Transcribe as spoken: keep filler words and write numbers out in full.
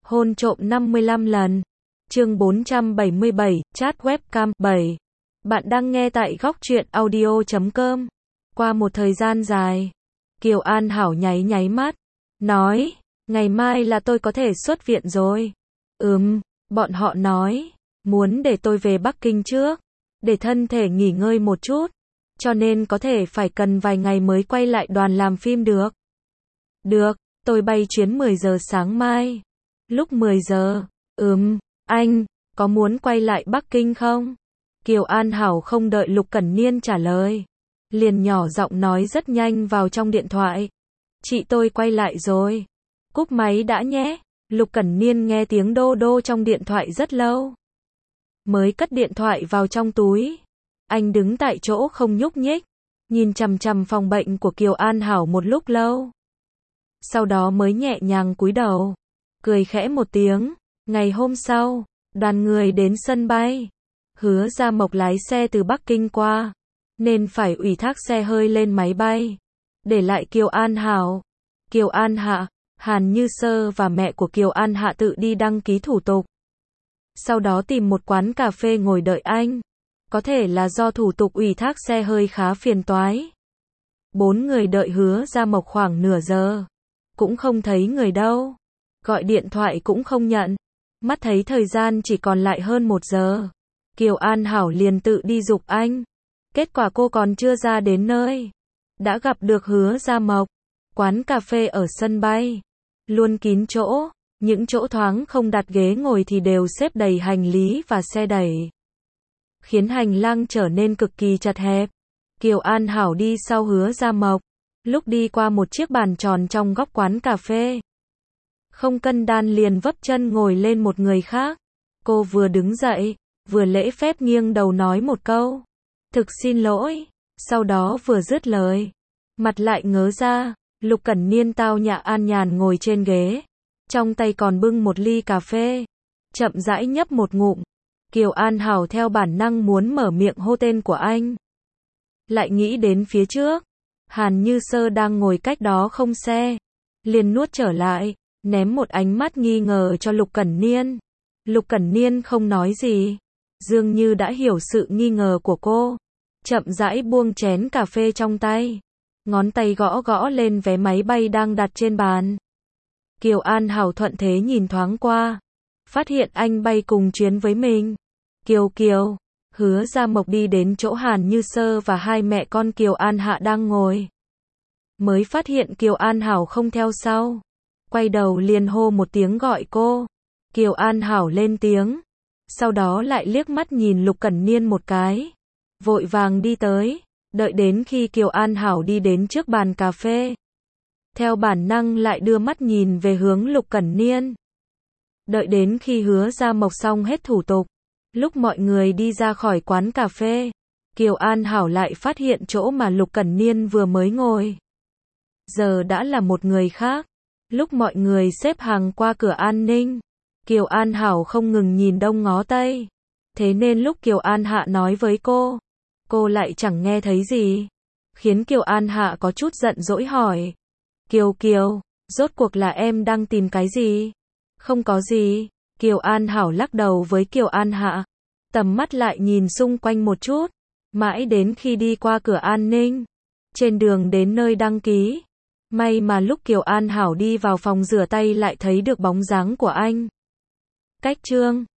Hôn trộm năm mươi lăm lần. Chương bốn trăm bảy mươi bảy, chat webcam bảy. Bạn đang nghe tại góc truyện audio chấm com. Qua một thời gian dài, Kiều An Hảo nháy nháy mắt, nói, ngày mai là tôi có thể xuất viện rồi. Ừm, bọn họ nói, muốn để tôi về Bắc Kinh trước, để thân thể nghỉ ngơi một chút, cho nên có thể phải cần vài ngày mới quay lại đoàn làm phim được. Được, tôi bay chuyến mười giờ sáng mai. Lúc mười giờ, ừm, anh, có muốn quay lại Bắc Kinh không? Kiều An Hảo không đợi Lục Cẩn Niên trả lời, liền nhỏ giọng nói rất nhanh vào trong điện thoại. Chị tôi quay lại rồi. Cúp máy đã nhé. Lục Cẩn Niên nghe tiếng đô đô trong điện thoại rất lâu, mới cất điện thoại vào trong túi. Anh đứng tại chỗ không nhúc nhích, nhìn chằm chằm phòng bệnh của Kiều An Hảo một lúc lâu. Sau đó mới nhẹ nhàng cúi đầu, cười khẽ một tiếng. Ngày hôm sau, đoàn người đến sân bay. Hứa Gia Mộc lái xe từ Bắc Kinh qua, nên phải ủy thác xe hơi lên máy bay, để lại Kiều An Hảo. Kiều An Hạ, Hàn Như Sơ và mẹ của Kiều An Hạ tự đi đăng ký thủ tục. Sau đó tìm một quán cà phê ngồi đợi anh. Có thể là do thủ tục ủy thác xe hơi khá phiền toái. Bốn người đợi Hứa Gia Mộc khoảng nửa giờ. Cũng không thấy người đâu. Gọi điện thoại cũng không nhận. Mắt thấy thời gian chỉ còn lại hơn một giờ. Kiều An Hảo liền tự đi giục anh. Kết quả cô còn chưa ra đến nơi, đã gặp được Hứa Gia Mộc. Quán cà phê ở sân bay, luôn kín chỗ. Những chỗ thoáng không đặt ghế ngồi thì đều xếp đầy hành lý và xe đẩy, khiến hành lang trở nên cực kỳ chật hẹp. Kiều An Hảo đi sau Hứa Gia Mộc. Lúc đi qua một chiếc bàn tròn trong góc quán cà phê, không cân đan liền vấp chân ngồi lên một người khác. Cô vừa đứng dậy, vừa lễ phép nghiêng đầu nói một câu, thực xin lỗi. Sau đó vừa dứt lời, mặt lại ngớ ra. Lục Cẩn Niên tao nhã an nhàn ngồi trên ghế, trong tay còn bưng một ly cà phê, chậm rãi nhấp một ngụm. Kiều An Hảo theo bản năng muốn mở miệng hô tên của anh, lại nghĩ đến phía trước, Hàn Như Sơ đang ngồi cách đó không xe, liền nuốt trở lại, ném một ánh mắt nghi ngờ cho Lục Cẩn Niên. Lục Cẩn Niên không nói gì, dường như đã hiểu sự nghi ngờ của cô, chậm rãi buông chén cà phê trong tay, ngón tay gõ gõ lên vé máy bay đang đặt trên bàn. Kiều An Hảo thuận thế nhìn thoáng qua, phát hiện anh bay cùng chuyến với mình. Kiều Kiều, Hứa Gia Mộc đi đến chỗ Hàn Như Sơ và hai mẹ con Kiều An Hạ đang ngồi, mới phát hiện Kiều An Hảo không theo sau, quay đầu liền hô một tiếng gọi cô. Kiều An Hảo lên tiếng, sau đó lại liếc mắt nhìn Lục Cẩn Niên một cái, vội vàng đi tới. Đợi đến khi Kiều An Hảo đi đến trước bàn cà phê, theo bản năng lại đưa mắt nhìn về hướng Lục Cẩn Niên. Đợi đến khi Hứa Gia Mộc xong hết thủ tục, lúc mọi người đi ra khỏi quán cà phê, Kiều An Hảo lại phát hiện chỗ mà Lục Cẩn Niên vừa mới ngồi, giờ đã là một người khác. Lúc mọi người xếp hàng qua cửa an ninh, Kiều An Hảo không ngừng nhìn đông ngó tây, thế nên lúc Kiều An Hạ nói với cô, cô lại chẳng nghe thấy gì, khiến Kiều An Hạ có chút giận dỗi hỏi, Kiều Kiều, rốt cuộc là em đang tìm cái gì? Không có gì. Kiều An Hảo lắc đầu với Kiều An Hạ, tầm mắt lại nhìn xung quanh một chút, mãi đến khi đi qua cửa an ninh, trên đường đến nơi đăng ký. May mà lúc Kiều An Hảo đi vào phòng rửa tay lại thấy được bóng dáng của anh. Cách chương